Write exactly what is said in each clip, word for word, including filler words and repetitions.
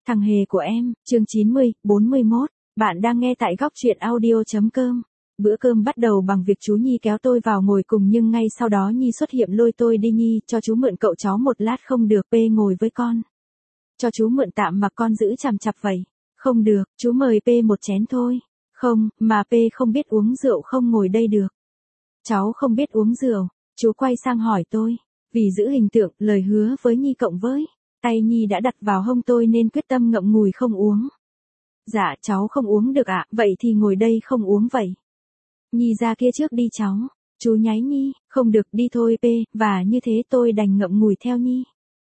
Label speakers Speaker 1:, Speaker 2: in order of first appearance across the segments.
Speaker 1: Thằng hề của em, chương chín mươi, bốn mươi mốt. Bạn đang nghe tại góc truyện audio.com. Bữa cơm bắt đầu bằng việc chú Nhi kéo tôi vào ngồi cùng, nhưng ngay sau đó Nhi xuất hiện lôi tôi đi. Nhi, cho chú mượn cậu cháu một lát không được, P ngồi với con. Cho chú mượn tạm mà con giữ chằm chặp vậy. Không được, chú mời P một chén thôi. Không, mà P không biết uống rượu, không ngồi đây được. Cháu không biết uống rượu. Chú quay sang hỏi tôi. Vì giữ hình tượng, lời hứa với Nhi cộng với tay Nhi đã đặt vào hông tôi nên quyết tâm ngậm ngùi không uống. Dạ cháu không uống được ạ, vậy thì ngồi đây không uống vậy. Nhi ra kia trước đi cháu. Chú nháy Nhi, không được đi thôi P, và như thế tôi đành ngậm ngùi theo Nhi.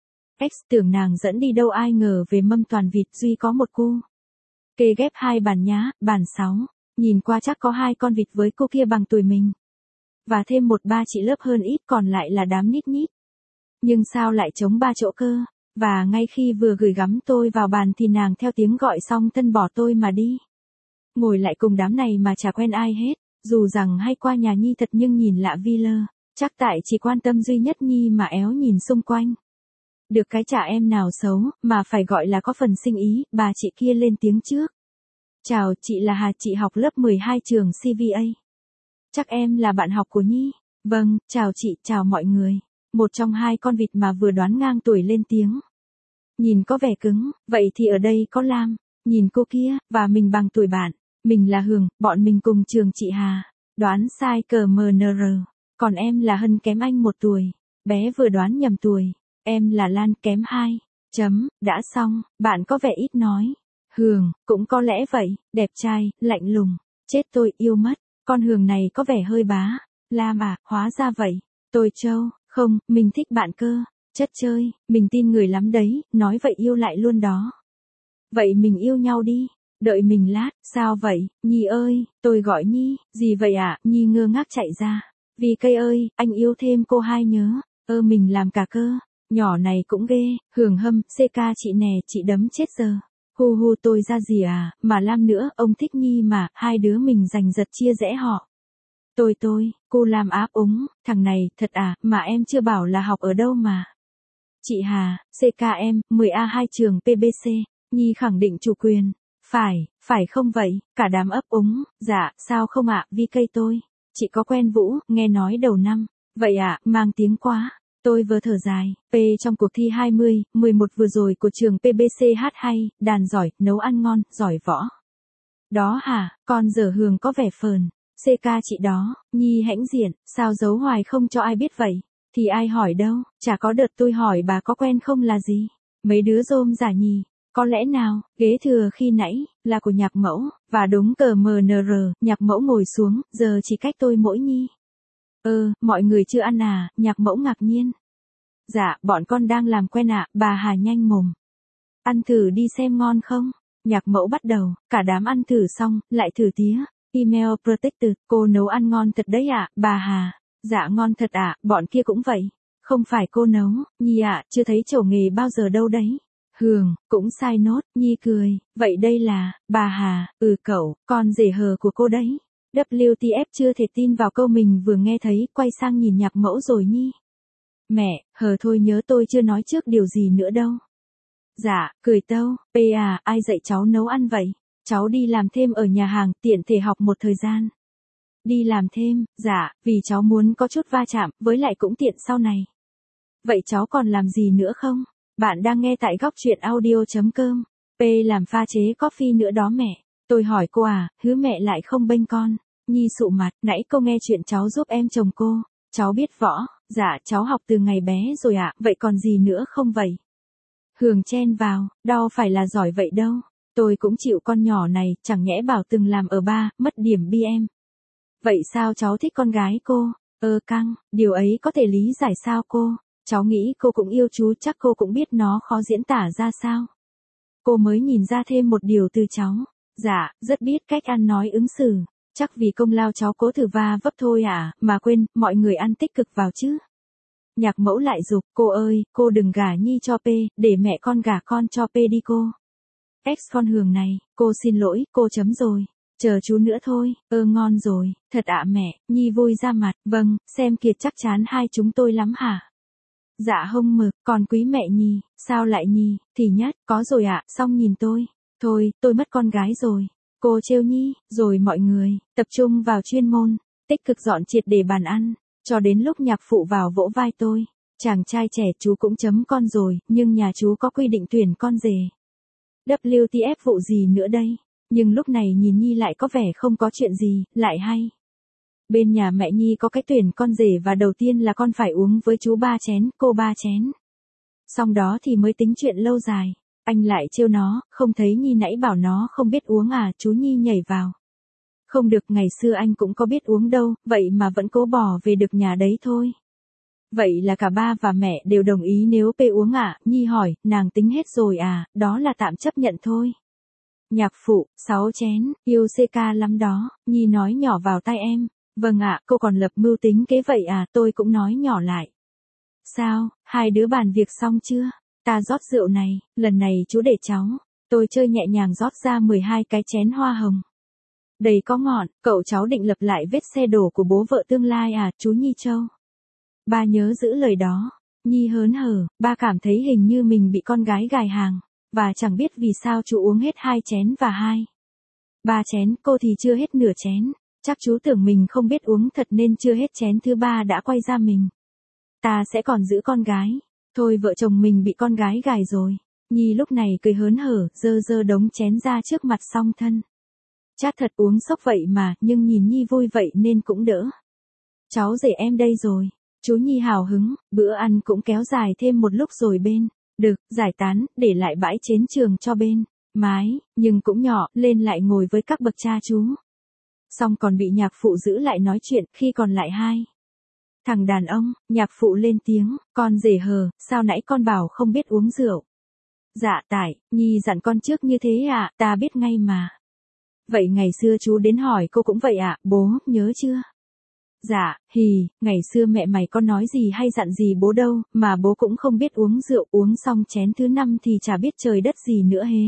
Speaker 1: X tưởng nàng dẫn đi đâu, ai ngờ về mâm toàn vịt duy có một cô. Kê ghép hai bàn nhá, bàn sáu. Nhìn qua chắc có hai con vịt với cô kia bằng tuổi mình. Và thêm một ba chị lớp hơn ít, còn lại là đám nít nhít. Nhưng sao lại trống ba chỗ cơ? Và ngay khi vừa gửi gắm tôi vào bàn thì nàng theo tiếng gọi xong thân bỏ tôi mà đi. Ngồi lại cùng đám này mà chả quen ai hết, dù rằng hay qua nhà Nhi thật nhưng nhìn lạ vi lơ, chắc tại chỉ quan tâm duy nhất Nhi mà éo nhìn xung quanh. Được cái chả em nào xấu, mà phải gọi là có phần sinh ý, bà chị kia lên tiếng trước. Chào, chị là Hà, chị học lớp mười hai trường xê vê a. Chắc em là bạn học của Nhi. Vâng, chào chị, chào mọi người. Một trong hai con vịt mà vừa đoán ngang tuổi lên tiếng. Nhìn có vẻ cứng, vậy thì ở đây có Lam. Nhìn cô kia, và mình bằng tuổi bạn. Mình là Hường, bọn mình cùng trường chị Hà. Đoán sai cờ em en rờ. Còn em là Hân, kém anh một tuổi. Bé vừa đoán nhầm tuổi. Em là Lan, kém hai. Chấm, đã xong, bạn có vẻ ít nói. Hường, cũng có lẽ vậy, đẹp trai, lạnh lùng. Chết tôi yêu mất, con Hường này có vẻ hơi bá. Lam à, hóa ra vậy. Tôi Châu, không, mình thích bạn cơ. Chất chơi, mình tin người lắm đấy, nói vậy yêu lại luôn đó. Vậy mình yêu nhau đi. Đợi mình lát, sao vậy, Nhi ơi, tôi gọi Nhi, gì vậy ạ, à? Nhi ngơ ngác chạy ra. Vì cây ơi, anh yêu thêm cô hai nhớ. Ơ mình làm cả cơ. Nhỏ này cũng ghê, Hường hâm, xê ca chị nè, chị đấm chết giờ. Hu hu tôi ra gì à, mà Lam nữa, ông thích Nhi mà, hai đứa mình giành giật chia rẽ họ. Tôi tôi, cô Lam áp úng, thằng này, thật à, mà em chưa bảo là học ở đâu mà. Chị Hà, xê ca em, mười A hai trường pê bê xê, Nhi khẳng định chủ quyền. Phải, phải không vậy, cả đám ấp úng, dạ, sao không ạ, vì cây tôi. Chị có quen Vũ, nghe nói đầu năm. Vậy ạ, mang tiếng quá. Tôi vừa thở dài, P trong cuộc thi hai mươi, mười một vừa rồi của trường pê bê xê hát hay, đàn giỏi, nấu ăn ngon, giỏi võ. Đó hả, con dở Hường có vẻ phờn. xê ca chị đó, Nhi hãnh diện, sao giấu hoài không cho ai biết vậy? Thì ai hỏi đâu, chả có đợt tôi hỏi bà có quen không là gì. Mấy đứa rôm giả nhì, có lẽ nào, ghế thừa khi nãy, là của nhạc mẫu, và đúng cờ em en rờ, nhạc mẫu ngồi xuống, giờ chỉ cách tôi mỗi Nhi. Ơ, mọi người chưa ăn à, nhạc mẫu ngạc nhiên. Dạ, bọn con đang làm quen ạ, bà Hà nhanh mồm. Ăn thử đi xem ngon không? Nhạc mẫu bắt đầu, cả đám ăn thử xong, lại thử tía. Email protected, cô nấu ăn ngon thật đấy ạ, bà Hà. Dạ ngon thật ạ, bọn kia cũng vậy. Không phải cô nấu, Nhi ạ, chưa thấy trổ nghề bao giờ đâu đấy. Hường, cũng sai nốt, Nhi cười, vậy đây là, bà Hà, ừ cậu, con rể hờ của cô đấy. vê kép tê ép chưa thể tin vào câu mình vừa nghe thấy, quay sang nhìn nhạc mẫu rồi Nhi. Mẹ, hờ thôi nhớ tôi chưa nói trước điều gì nữa đâu. Dạ, cười tâu, P à, ai dạy cháu nấu ăn vậy? Cháu đi làm thêm ở nhà hàng, tiện thể học một thời gian. Đi làm thêm, dạ, vì cháu muốn có chút va chạm, với lại cũng tiện sau này. Vậy cháu còn làm gì nữa không? Bạn đang nghe tại góc truyện audio.com. P làm pha chế coffee nữa đó mẹ. Tôi hỏi cô à, hứa mẹ lại không bênh con. Nhi sụ mặt, nãy cô nghe chuyện cháu giúp em chồng cô. Cháu biết võ, dạ cháu học từ ngày bé rồi ạ, vậy còn gì nữa không vậy? Hường chen vào, đau phải là giỏi vậy đâu. Tôi cũng chịu con nhỏ này, chẳng nhẽ bảo từng làm ở ba, mất điểm bê em. Vậy sao cháu thích con gái cô? Ơ căng, điều ấy có thể lý giải sao cô? Cháu nghĩ cô cũng yêu chú, chắc cô cũng biết nó khó diễn tả ra sao. Cô mới nhìn ra thêm một điều từ cháu. Dạ, rất biết cách ăn nói ứng xử. Chắc vì công lao cháu cố thử va vấp thôi à, mà quên, mọi người ăn tích cực vào chứ. Nhạc mẫu lại giục, cô ơi, cô đừng gả Nhi cho P, để mẹ con gả con cho P đi cô. Ex con Hường này, cô xin lỗi, cô chấm rồi. Chờ chú nữa thôi, ơ ngon rồi, thật ạ mẹ, Nhi vui ra mặt, vâng, xem kiệt chắc chắn hai chúng tôi lắm hả? Dạ hông mực, còn quý mẹ Nhi, sao lại Nhi, thì nhất, có rồi ạ, xong nhìn tôi. Thôi, tôi mất con gái rồi. Cô trêu Nhi, rồi mọi người, tập trung vào chuyên môn, tích cực dọn triệt để bàn ăn, cho đến lúc nhạc phụ vào vỗ vai tôi. Chàng trai trẻ chú cũng chấm con rồi, nhưng nhà chú có quy định tuyển con rể. vê kép tê ép vụ gì nữa đây? Nhưng lúc này nhìn Nhi lại có vẻ không có chuyện gì, lại hay. Bên nhà mẹ Nhi có cái tuyển con rể và đầu tiên là con phải uống với chú ba chén, cô ba chén. Xong đó thì mới tính chuyện lâu dài. Anh lại trêu nó, không thấy Nhi nãy bảo nó không biết uống à, chú Nhi nhảy vào. Không được, ngày xưa anh cũng có biết uống đâu, vậy mà vẫn cố bỏ về được nhà đấy thôi. Vậy là cả ba và mẹ đều đồng ý nếu P uống à, Nhi hỏi, nàng tính hết rồi à, đó là tạm chấp nhận thôi. Nhạc phụ, sáu chén, yêu xê ca lắm đó, Nhi nói nhỏ vào tai em. Vâng ạ, cô còn lập mưu tính kế vậy à, tôi cũng nói nhỏ lại. Sao, hai đứa bàn việc xong chưa? Ta rót rượu này, lần này chú để cháu. Tôi chơi nhẹ nhàng rót ra mười hai cái chén hoa hồng. Đầy có ngọn, cậu cháu định lập lại vết xe đổ của bố vợ tương lai à, chú Nhi Châu. Ba nhớ giữ lời đó. Nhi hớn hở, ba cảm thấy hình như mình bị con gái gài hàng. Và chẳng biết vì sao chú uống hết hai chén và hai. Ba chén, cô thì chưa hết nửa chén. Chắc chú tưởng mình không biết uống thật nên chưa hết chén thứ ba đã quay ra mình. Ta sẽ còn giữ con gái. Thôi vợ chồng mình bị con gái gài rồi. Nhi lúc này cười hớn hở, dơ dơ đống chén ra trước mặt song thân. Chát thật uống sốc vậy mà, nhưng nhìn Nhi vui vậy nên cũng đỡ. Cháu rể em đây rồi. Chú Nhi hào hứng, bữa ăn cũng kéo dài thêm một lúc rồi bên. Được, giải tán, để lại bãi chiến trường cho bên. Mái, nhưng cũng nhỏ, lên lại ngồi với các bậc cha chú. Xong còn bị nhạc phụ giữ lại nói chuyện, khi còn lại hai. Thằng đàn ông, nhạc phụ lên tiếng, con rể hờ, sao nãy con bảo không biết uống rượu. Dạ tại, Nhi dặn con trước như thế à, ta biết ngay mà. Vậy ngày xưa chú đến hỏi cô cũng vậy ạ, à, bố, nhớ chưa? Dạ, hì, ngày xưa mẹ mày có nói gì hay dặn gì bố đâu, mà bố cũng không biết uống rượu, uống xong chén thứ năm thì chả biết trời đất gì nữa hế.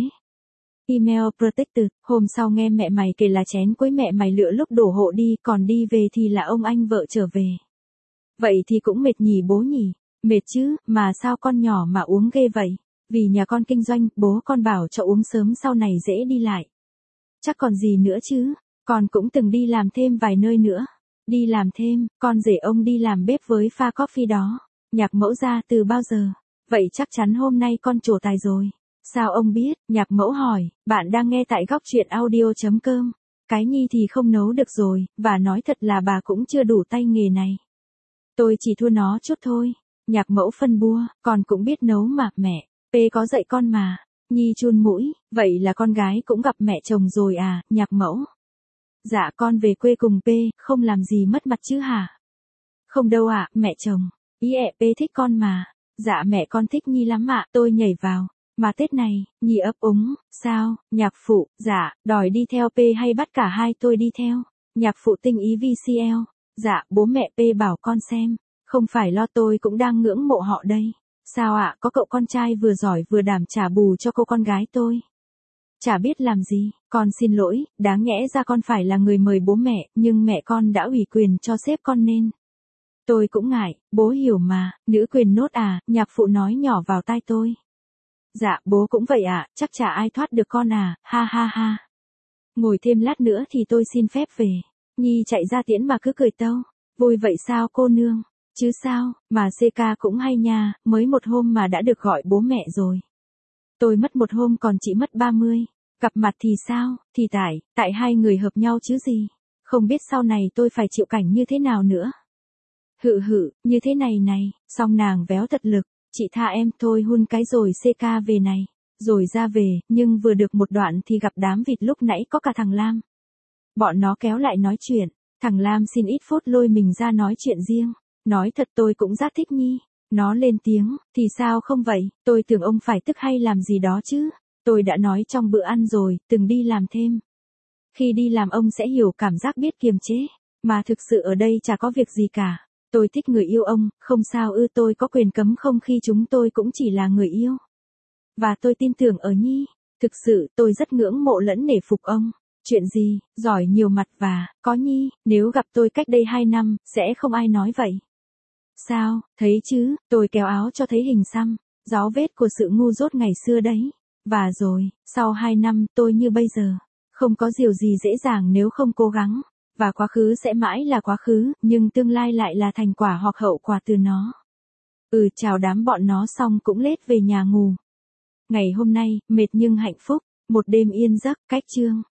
Speaker 1: Email Protected, hôm sau nghe mẹ mày kể là chén cuối mẹ mày lựa lúc đổ hộ đi, còn đi về thì là ông anh vợ trở về. Vậy thì cũng mệt nhỉ bố nhỉ, mệt chứ, mà sao con nhỏ mà uống ghê vậy, vì nhà con kinh doanh, bố con bảo cho uống sớm sau này dễ đi lại. Chắc còn gì nữa chứ, con cũng từng đi làm thêm vài nơi nữa. Đi làm thêm, con rể ông đi làm bếp với pha coffee đó. Nhạc mẫu ra từ bao giờ? Vậy chắc chắn hôm nay con trổ tài rồi. Sao ông biết? Nhạc mẫu hỏi, bạn đang nghe tại góc truyện audio.com. Cái Nhi thì không nấu được rồi, và nói thật là bà cũng chưa đủ tay nghề này. Tôi chỉ thua nó chút thôi. Nhạc mẫu phân bua, con cũng biết nấu mà, mẹ. P có dạy con mà. Nhi chun mũi, vậy là con gái cũng gặp mẹ chồng rồi à, nhạc mẫu. Dạ con về quê cùng P, không làm gì mất mặt chứ hả? Không đâu ạ, à, mẹ chồng. Ý ẹ P thích con mà. Dạ mẹ con thích Nhi lắm ạ, à, tôi nhảy vào. Mà Tết này, Nhi ấp úng, sao, nhạc phụ, dạ, đòi đi theo P hay bắt cả hai tôi đi theo? Nhạc phụ tinh ý vê xê lờ, dạ, bố mẹ P bảo con xem, không phải lo tôi cũng đang ngưỡng mộ họ đây. Sao ạ, à, có cậu con trai vừa giỏi vừa đảm trả bù cho cô con gái tôi. Chả biết làm gì, con xin lỗi, đáng nhẽ ra con phải là người mời bố mẹ, nhưng mẹ con đã ủy quyền cho sếp con nên. Tôi cũng ngại, bố hiểu mà, nữ quyền nốt à, nhạc phụ nói nhỏ vào tai tôi. Dạ, bố cũng vậy ạ, à, chắc chả ai thoát được con à, ha ha ha. Ngồi thêm lát nữa thì tôi xin phép về. Nhi chạy ra tiễn mà cứ cười tâu. Vui vậy sao cô nương? Chứ sao, mà xê ca cũng hay nha, mới một hôm mà đã được gọi bố mẹ rồi. Tôi mất một hôm còn chị mất ba mươi. Gặp mặt thì sao, thì tại, tại hai người hợp nhau chứ gì. Không biết sau này tôi phải chịu cảnh như thế nào nữa. Hự hự, như thế này này, xong nàng véo thật lực. Chị tha em thôi hun cái rồi xê ca về này. Rồi ra về, nhưng vừa được một đoạn thì gặp đám vịt lúc nãy có cả thằng Lam. Bọn nó kéo lại nói chuyện. Thằng Lam xin ít phút lôi mình ra nói chuyện riêng. Nói thật tôi cũng rất thích Nhi. Nó lên tiếng, thì sao không vậy, tôi tưởng ông phải tức hay làm gì đó chứ. Tôi đã nói trong bữa ăn rồi, từng đi làm thêm. Khi đi làm ông sẽ hiểu cảm giác biết kiềm chế. Mà thực sự ở đây chả có việc gì cả. Tôi thích người yêu ông, không sao ư, tôi có quyền cấm không khi chúng tôi cũng chỉ là người yêu. Và tôi tin tưởng ở Nhi. Thực sự tôi rất ngưỡng mộ lẫn nể phục ông. Chuyện gì, giỏi nhiều mặt và, có Nhi, nếu gặp tôi cách đây hai năm, sẽ không ai nói vậy. Sao, thấy chứ, tôi kéo áo cho thấy hình xăm, dấu vết của sự ngu dốt ngày xưa đấy. Và rồi, sau hai năm tôi như bây giờ. Không có điều gì dễ dàng nếu không cố gắng. Và quá khứ sẽ mãi là quá khứ, nhưng tương lai lại là thành quả hoặc hậu quả từ nó. Ừ, chào đám bọn nó xong cũng lết về nhà ngủ. Ngày hôm nay, mệt nhưng hạnh phúc, một đêm yên giấc, cách chương.